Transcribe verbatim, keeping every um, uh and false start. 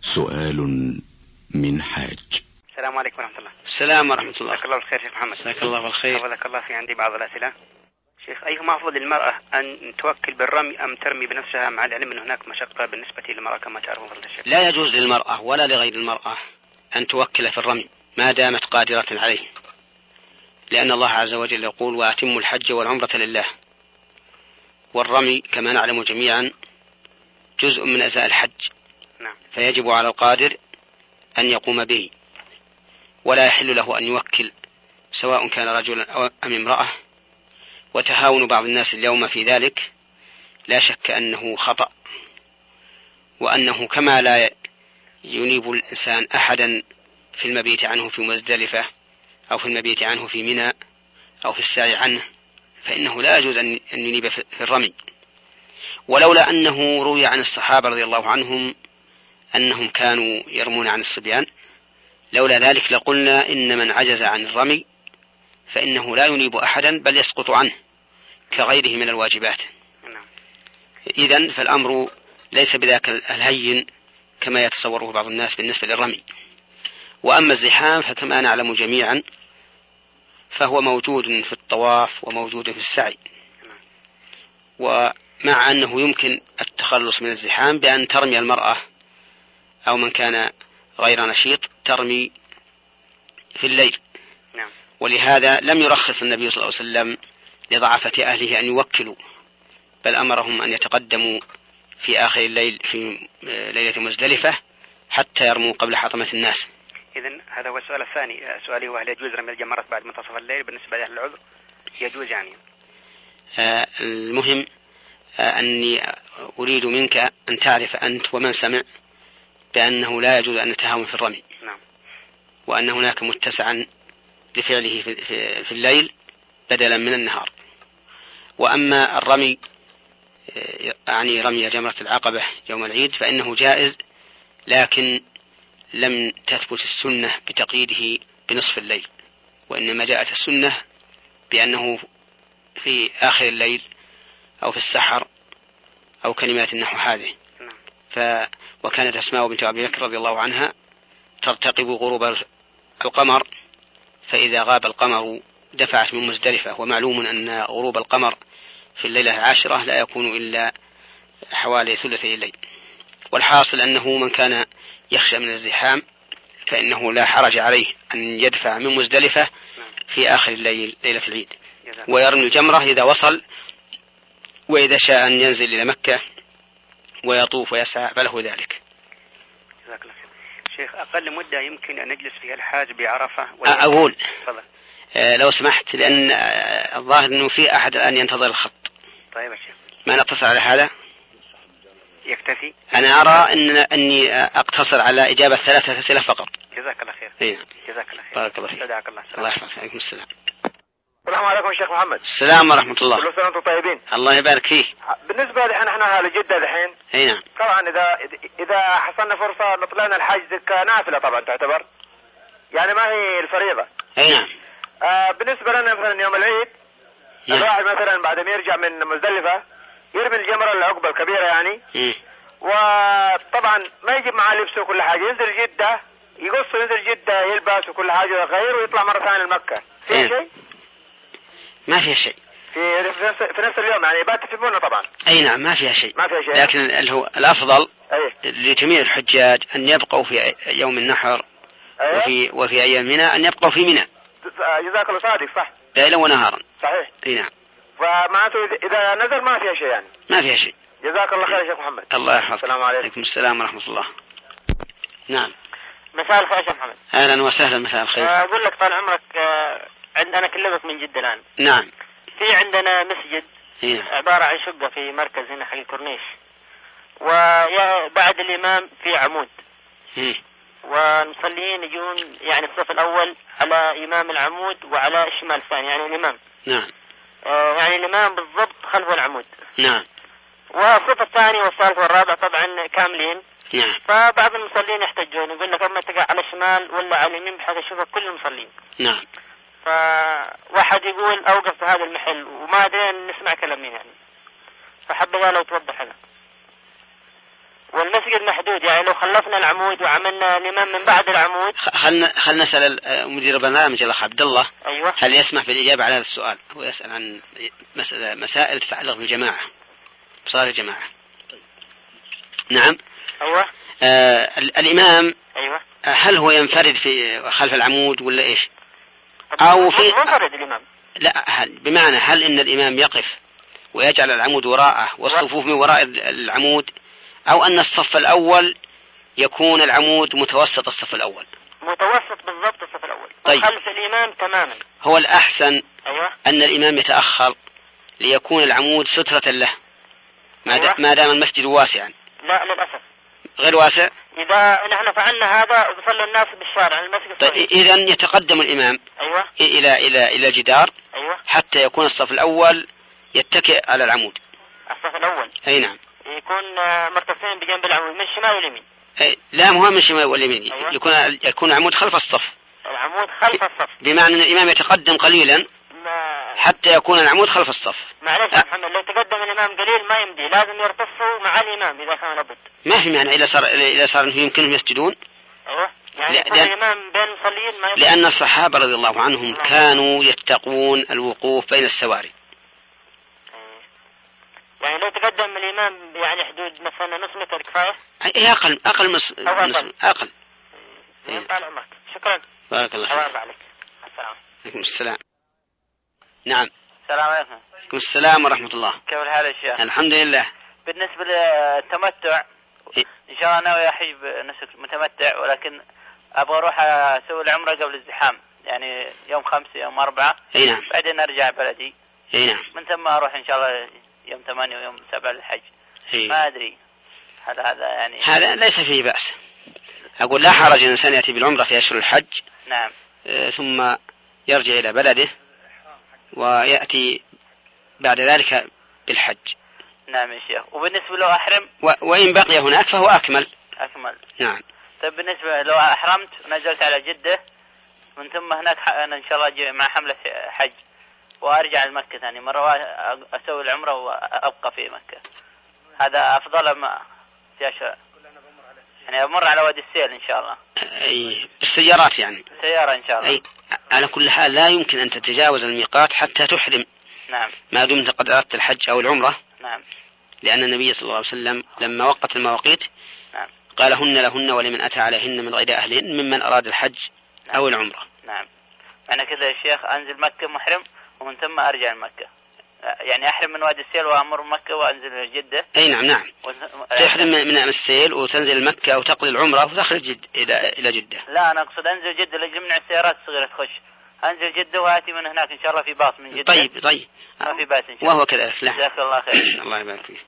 سؤال من حاج. السلام عليكم ورحمة الله. السلام ورحمة الله. جزاك الله بالخير شيخ محمد. جزاك الله بالخير. حفظك الله. في عندي بعض الأسئلة. شيخ، أيهما أفضل للمرأة أن توكل بالرمي أم ترمي بنفسها، مع العلم أن هناك مشقة بالنسبة للمرأة كما تعرفون فضل الشيخ؟ لا يجوز للمرأة ولا لغير المرأة أن توكل في الرمي ما دامت قادرة عليه، لأن الله عز وجل يقول: وأتموا الحج والعمرة لله. والرمي كما نعلم جميعا جزء من أجزاء الحج، نعم. فيجب على القادر أن يقوم به، ولا يحل له أن يوكل سواء كان رجلا أم امرأة. وتهاون بعض الناس اليوم في ذلك لا شك أنه خطأ، وأنه كما لا ينيب الإنسان أحدا في المبيت عنه في مزدلفة أو في المبيت عنه في منى أو في السعي عنه، فإنه لا يجوز أن ينيب في الرمي. ولولا أنه روي عن الصحابة رضي الله عنهم أنهم كانوا يرمون عن الصبيان، لولا ذلك لقلنا إن من عجز عن الرمي فإنه لا ينيب أحدا بل يسقط عنه كغيره من الواجبات. إذن فالأمر ليس بذاك الهين كما يتصوره بعض الناس بالنسبة للرمي. وأما الزحام فكما نعلم جميعا فهو موجود في الطواف وموجود في السعي، ومع أنه يمكن التخلص من الزحام بأن ترمي المرأة أو من كان غير نشيط ترمي في الليل. ولهذا لم يرخص النبي صلى الله عليه وسلم لضعفة أهله أن يوكلوا، بل أمرهم أن يتقدموا في آخر الليل في ليلة مزدلفة حتى يرموا قبل حطمة الناس. إذن هذا هو السؤال الثاني. سؤالي هو: هل يجوز رمي الجمرات بعد منتصف الليل بالنسبة لأهل العذر؟ يجوز يعني؟ آه المهم آه أني أريد منك أن تعرف أنت ومن سمع بأنه لا يجوز أن نتهاون في الرمي. نعم. وأن هناك متسعا لفعله في, في, في الليل بدلا من النهار. وأما الرمي يعني رمي جمرة العقبة يوم العيد فإنه جائز، لكن لم تثبت السنة بتقييده بنصف الليل، وإنما جاءت السنة بأنه في آخر الليل أو في السحر أو كلمات نحو هذه. ف وكانت أسماء بنت أبي بكر رضي الله عنها ترتقب غروب القمر، فإذا غاب القمر دفعت من مزدلفة. ومعلوم أن غروب القمر في الليلة العاشرة لا يكون إلا حوالي ثلثي الليل. والحاصل أنه من كان يخشى من الزحام فإنه لا حرج عليه أن يدفع من مزدلفة في آخر الليل ليلة العيد، ويرمي الجمرة إذا وصل، وإذا شاء أن ينزل إلى مكة ويطوف ويسعى فله ذلك. جزاك الله خير. شيخ، أقل مدة يمكن أن نجلس فيها الحاج بعرفة؟ أقول آه لو سمحت، لأن آه الظاهر أنه في أحد الآن ينتظر الخط. طيب يا شيخ، ما نقتصر على هذا؟ يكتفي. أنا أرى أن أني أقتصر على إجابة ثلاثة أسئلة فقط. جزاك الله خير. إيه. جزاك الله خير. بارك الله فيك. جزاك الله. الله يحفظك. عليكم السلام. السلام عليكم شيخ محمد. السلام ورحمة الله. كل سنة وانتم طيبين. الله يبارك فيك. بالنسبة لحين احنا أهل جدة الحين. أي نعم. طبعا إذا إذا حصلنا فرصة لطلعنا الحج كنافلة طبعا تعتبر، يعني ما هي الفريضة. أي نعم. آه بالنسبة لنا مثلا يوم العيد نعم. الواحد مثلا بعد ما يرجع من مزدلفة يرمي الجمرة العقبة الكبيرة يعني. م. وطبعا ما يجيب معاه لبسه وكل حاجة، ينزل جدة يقص، ينزل جدة يلبس وكل حاجة ويغير ويطلع مرة ثانية لمكة. في إيه. شيء؟ ما فيها شيء. في في نفس, في نفس اليوم يعني يبات في منى طبعا. أي نعم ما فيها شيء. ما فيها شيء. لكن هو الأفضل أيه؟ لجميع الحجاج أن يبقوا في يوم النحر. أيه؟ وفي وفي أيام منى أن يبقوا في منى. جزاك الله صادق صح. ليلا ونهارا. صحيح. أي نعم. فمعناته إذا نزل ما فيها شيء يعني. ما فيها شيء. جزاك الله خير يا شيخ محمد. الله يحفظك. السلام عليكم. عليكم السلام ورحمة الله. نعم. مساء الخير يا شيخ محمد. أهلا وسهلا. مساء الخير. أقول لك طال عمرك عندنا أنا أكلمك من جدة الآن. نعم. في عندنا مسجد هنا. عبارة عن شقة في مركز هنا حق الكورنيش، وبعد الإمام في عمود. م. والمصلين يجون يعني الصف الأول على إمام العمود وعلى الشمال الثاني يعني الإمام. نعم. آه يعني الإمام بالضبط خلف العمود. نعم. والصف الثاني والثالث والرابع طبعا كاملين. نعم. فبعض المصلين يحتجون يقول لك أما تقع على الشمال ولا على اليمين بحيث يشوفك كل المصلين. نعم. فواحد يقول أوقف في هذا المحل وما أدري نسمع كلام مين يعني، فحب لو توضح هذا. والمسجد محدود، يعني لو خلصنا العمود وعملنا الإمام من بعد العمود. خلنا خلنا نسأل مدير البرنامج الأخ عبد الله. أيوة. هل يسمح بالإجابة على هذا السؤال؟ هو يسأل عن مسائل تتعلق بالجماعة، بصلاة الجماعة. نعم. أيوة. آه الإمام. أيوة. هل هو ينفرد في خلف العمود ولا إيش؟ أو في منفرد الإمام؟ لا، هل بمعنى هل إن الإمام يقف ويجعل العمود وراءه والصفوف من وراء العمود، أو أن الصف الأول يكون العمود متوسط الصف الأول؟ متوسط بالضبط الصف الأول. طيب. خلف الإمام تماما. هو الأحسن. أيوة. أن الإمام يتأخر ليكون العمود سترة له، أيوة. ما دام المسجد واسعا. لا للأسف غير واسع. إذا نحن فعلنا هذا يصلي الناس بالشارع المسجد. طيب إذا يتقدم الإمام. أيوة. إلى إلى إلى الجدار. أيوة. حتى يكون الصف الأول يتكئ على العمود. الصف الأول. أي نعم. يكون مرتفعين بجنب العمود من الشمال واليمين. لا، مو من الشمال واليمين. أيوة. يكون يكون العمود خلف الصف. العمود خلف الصف. بمعنى أن الإمام يتقدم قليلا ما... حتى يكون العمود خلف الصف. معلش يا محمد، لو تقدم الإمام قليل ما يمدي، لازم يرتصوا مع الإمام إذا كان لابد. ما في معنى إذا صار إذا صار إنه يمكنهم يسجدون. أيوة. يعني يكون الإمام بين المصلين ما يمدي. لأن الصحابة رضي الله عنهم كانوا يتقون الوقوف بين السواري. يعني لو تقدم الإمام يعني حدود مثلا نص متر كفاية؟ أي أقل أقل مس... أقل. نص... أقل. يطال عمرك. شكرا. بارك الله فيك. عليك. السلام. عليكم السلام. نعم. السلام عليكم. عليكم السلام ورحمة الله. كيف الحال يا شيخ؟ الحمد لله. بالنسبة للتمتع إيه؟ إن شاء الله ناوي أحج نسك متمتع، ولكن أبغى أروح أسوي العمرة قبل الزحام، يعني يوم خمسة يوم أربعة. أي نعم. بعدين أرجع بلدي. أي نعم. من ثم أروح إن شاء الله يوم ثمانية ويوم سبعة للحج. أي. ما أدري هذا هذا يعني. هذا ليس فيه بأس. أقول لا حرج أن الإنسان يأتي بالعمرة في أشهر الحج. نعم. آه ثم يرجع إلى بلده ويأتي بعد ذلك بالحج. نعم يا شيخ. وبالنسبة لو أحرم و... وإن بقي هناك فهو أكمل. أكمل. نعم. طيب بالنسبة لو أحرمت ونزلت على جدة من ثم هناك أنا إن شاء الله أجي مع حملة حج وأرجع لمكة ثاني مرة أسوي العمرة وأبقى في مكة، هذا أفضل ما في أشهر يعني أمر على وادي السيل إن شاء الله. أي بالسيارات يعني. سيارة إن شاء الله. أي على كل حال لا يمكن أن تتجاوز الميقات حتى تحرم. نعم. ما دمت قد أردت الحج أو العمرة. نعم. لأن النبي صلى الله عليه وسلم لما وقت المواقيت نعم. قال هن لهن ولمن أتى عليهن من غير أهلهن ممن أراد الحج. نعم. أو العمرة. نعم. أنا كذا يا شيخ أنزل مكة محرم ومن ثم أرجع لمكة، يعني أحرم من وادي السيل وأمر مكة وأنزل جدة. أي نعم نعم. و... تحرم من السيل وتنزل مكة وتقضي العمرة وتخرج جد... إلى إلى جدة. لا أنا أقصد أنزل جدة لجمع السيارات الصغيرة تخش، أنزل جدة وآتي من هناك إن شاء الله في باص من جدة. طيب طيب. ما في باس إن شاء الله. وهو كذلك. لا. جزاك الله خير. الله يبارك فيك.